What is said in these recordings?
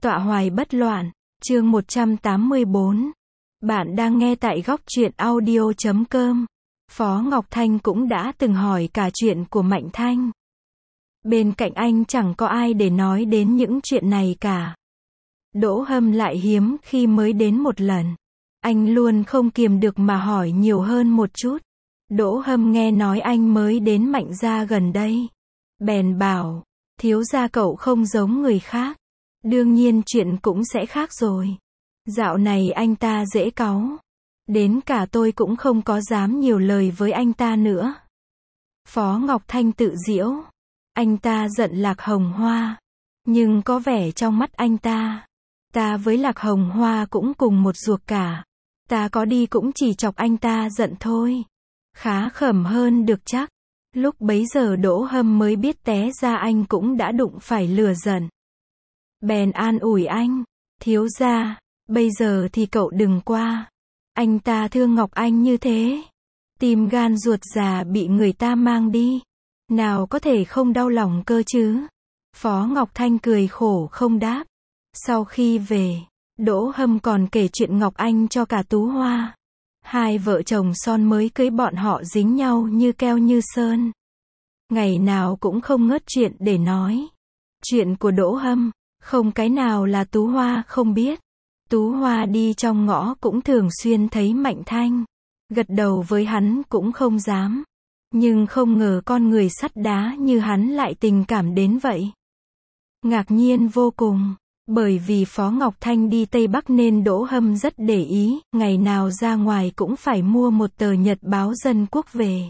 Tọa hoài bất loạn, chương 184. Bạn đang nghe tại góc truyện audio.com. Phó Ngọc Thanh cũng đã từng hỏi cả chuyện của Mạnh Thanh. Bên cạnh anh chẳng có ai để nói đến những chuyện này cả. Đỗ Hâm lại hiếm khi mới đến một lần. Anh luôn không kiềm được mà hỏi nhiều hơn một chút. Đỗ Hâm nghe nói anh mới đến Mạnh gia gần đây. Bèn bảo, thiếu gia cậu không giống người khác. Đương nhiên chuyện cũng sẽ khác rồi. Dạo này anh ta dễ cáu. Đến cả tôi cũng không có dám nhiều lời với anh ta nữa. Phó Ngọc Thanh tự giễu. Anh ta giận Lạc Hồng Hoa. Nhưng có vẻ trong mắt anh ta, ta với Lạc Hồng Hoa cũng cùng một ruột cả. Ta có đi cũng chỉ chọc anh ta giận thôi. Khá khẩm hơn được chắc. Lúc bấy giờ Đỗ Hâm mới biết té ra anh cũng đã đụng phải lửa giận. Bèn an ủi anh, thiếu gia, bây giờ thì cậu đừng qua. Anh ta thương Ngọc Anh như thế. Tim gan ruột già bị người ta mang đi. Nào có thể không đau lòng cơ chứ. Phó Ngọc Thanh cười khổ không đáp. Sau khi về, Đỗ Hâm còn kể chuyện Ngọc Anh cho cả Tú Hoa. Hai vợ chồng son mới cưới bọn họ dính nhau như keo như sơn. Ngày nào cũng không ngớt chuyện để nói. Chuyện của Đỗ Hâm, không cái nào là Tú Hoa không biết. Tú Hoa đi trong ngõ cũng thường xuyên thấy Mạnh Thanh. Gật đầu với hắn cũng không dám. Nhưng không ngờ con người sắt đá như hắn lại tình cảm đến vậy. Ngạc nhiên vô cùng. Bởi vì Phó Ngọc Thanh đi Tây Bắc nên Đỗ Hâm rất để ý, ngày nào ra ngoài cũng phải mua một tờ nhật báo Dân Quốc về.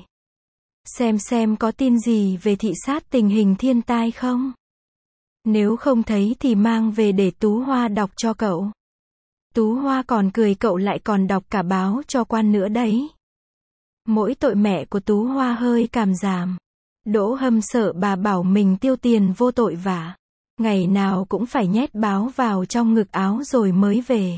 Xem có tin gì về thị sát tình hình thiên tai không? Nếu không thấy thì mang về để Tú Hoa đọc cho cậu. Tú Hoa còn cười cậu lại còn đọc cả báo cho quan nữa đấy. Mỗi tội mẹ của Tú Hoa hơi cảm giảm. Đỗ Hâm sợ bà bảo mình tiêu tiền vô tội vả. Ngày nào cũng phải nhét báo vào trong ngực áo rồi mới về.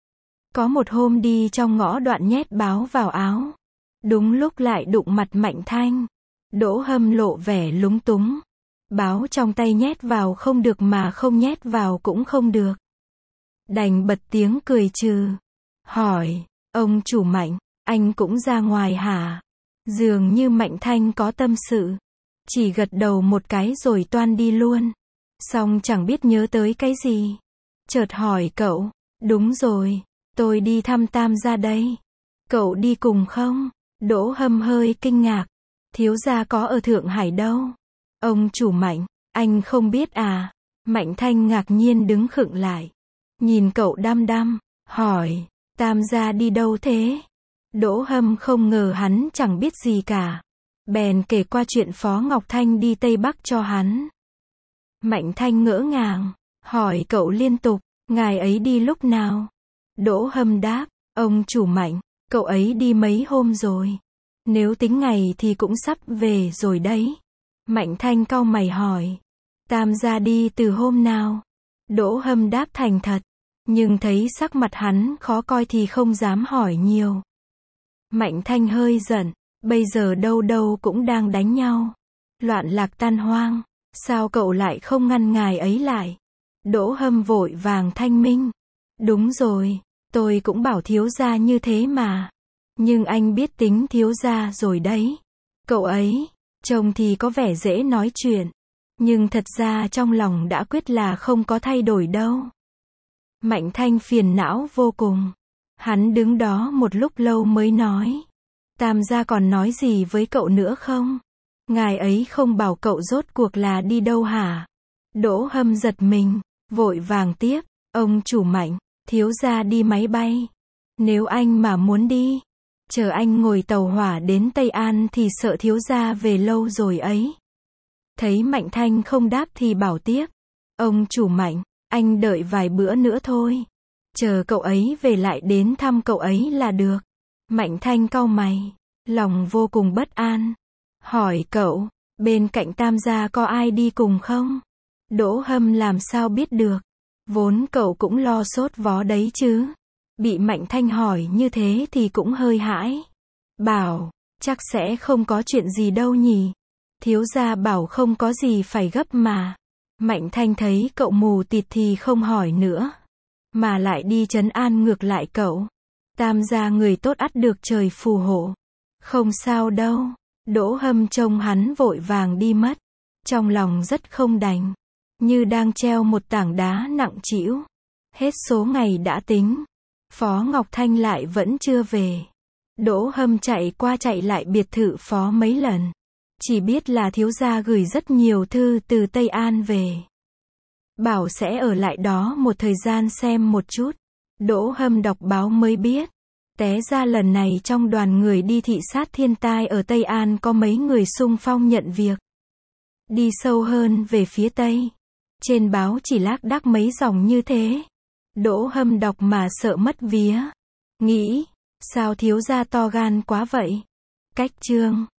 Có một hôm đi trong ngõ đoạn nhét báo vào áo. Đúng lúc lại đụng mặt Mạnh Thanh. Đỗ Hâm lộ vẻ lúng túng. Báo trong tay nhét vào không được mà không nhét vào cũng không được. Đành bật tiếng cười trừ. Hỏi, ông chủ Mạnh, anh cũng ra ngoài hả? Dường như Mạnh Thanh có tâm sự. Chỉ gật đầu một cái rồi toan đi luôn. Xong chẳng biết nhớ tới cái gì. Chợt hỏi cậu, đúng rồi, tôi đi thăm Tam gia đây. Cậu đi cùng không? Đỗ Hâm hơi kinh ngạc. Thiếu gia có ở Thượng Hải đâu. Ông chủ Mạnh, anh không biết à? Mạnh Thanh ngạc nhiên đứng khựng lại. Nhìn cậu đăm đăm, hỏi, Tam gia đi đâu thế? Đỗ Hâm không ngờ hắn chẳng biết gì cả. Bèn kể qua chuyện Phó Ngọc Thanh đi Tây Bắc cho hắn. Mạnh Thanh ngỡ ngàng, hỏi cậu liên tục, ngài ấy đi lúc nào? Đỗ Hâm đáp, ông chủ Mạnh, cậu ấy đi mấy hôm rồi. Nếu tính ngày thì cũng sắp về rồi đấy. Mạnh Thanh cau mày hỏi, Tam gia đi từ hôm nào? Đỗ Hâm đáp thành thật, nhưng thấy sắc mặt hắn khó coi thì không dám hỏi nhiều. Mạnh Thanh hơi giận, bây giờ đâu đâu cũng đang đánh nhau. Loạn lạc tan hoang. Sao cậu lại không ngăn ngài ấy lại? Đỗ Hâm vội vàng thanh minh. Đúng rồi, tôi cũng bảo thiếu gia như thế mà. Nhưng anh biết tính thiếu gia rồi đấy. Cậu ấy, trông thì có vẻ dễ nói chuyện. Nhưng thật ra trong lòng đã quyết là không có thay đổi đâu. Mạnh Thanh phiền não vô cùng. Hắn đứng đó một lúc lâu mới nói. Tam gia còn nói gì với cậu nữa không? Ngài ấy không bảo cậu rốt cuộc là đi đâu hả? Đỗ Hâm giật mình, vội vàng tiếp, ông chủ Mạnh, thiếu gia đi máy bay. Nếu anh mà muốn đi, chờ anh ngồi tàu hỏa đến Tây An thì sợ thiếu gia về lâu rồi ấy. Thấy Mạnh Thanh không đáp thì bảo tiếp, ông chủ Mạnh, anh đợi vài bữa nữa thôi. Chờ cậu ấy về lại đến thăm cậu ấy là được. Mạnh Thanh cau mày, lòng vô cùng bất an. Hỏi cậu, bên cạnh Tam gia có ai đi cùng không? Đỗ Hâm làm sao biết được? Vốn cậu cũng lo sốt vó đấy chứ. Bị Mạnh Thanh hỏi như thế thì cũng hơi hãi. Bảo, chắc sẽ không có chuyện gì đâu nhỉ. Thiếu gia bảo không có gì phải gấp mà. Mạnh Thanh thấy cậu mù tịt thì không hỏi nữa, mà lại đi trấn an ngược lại cậu. Tam gia người tốt ắt được trời phù hộ. Không sao đâu. Đỗ Hâm trông hắn vội vàng đi mất, trong lòng rất không đành, như đang treo một tảng đá nặng trĩu. Hết số ngày đã tính, Phó Ngọc Thanh lại vẫn chưa về. Đỗ Hâm chạy qua chạy lại biệt thự Phó mấy lần, chỉ biết là thiếu gia gửi rất nhiều thư từ Tây An về, bảo sẽ ở lại đó một thời gian xem một chút. Đỗ Hâm đọc báo mới biết, té ra lần này trong đoàn người đi thị sát thiên tai ở Tây An có mấy người xung phong nhận việc, đi sâu hơn về phía Tây. Trên báo chỉ lác đác mấy dòng như thế. Đỗ Hâm đọc mà sợ mất vía, nghĩ, sao thiếu gia to gan quá vậy. Cách chương